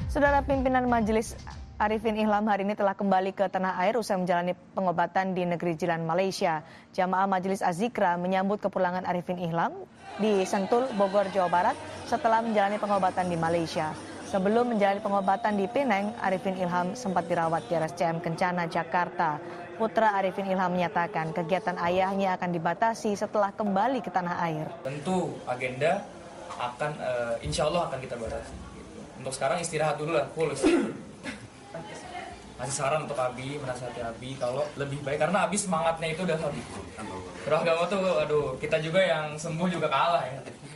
Saudara pimpinan Majelis Arifin Ilham hari ini telah kembali ke tanah air usai menjalani pengobatan di negeri jiran Malaysia. Jamaah Majelis Az-Zikra menyambut kepulangan Arifin Ilham di Sentul, Bogor, Jawa Barat setelah menjalani pengobatan di Malaysia. Sebelum menjalani pengobatan di Penang, Arifin Ilham sempat dirawat di RSCM Kencana, Jakarta. Putra Arifin Ilham menyatakan kegiatan ayahnya akan dibatasi setelah kembali ke tanah air. Tentu agenda akan insya Allah akan kita batasi. Untuk sekarang istirahat dulu lah, full istirahat. Masih saran untuk Abi, menasihati Abi kalau lebih baik karena Abi semangatnya itu udah habis. Beragama tuh, aduh, kita juga yang sembuh juga kalah ya.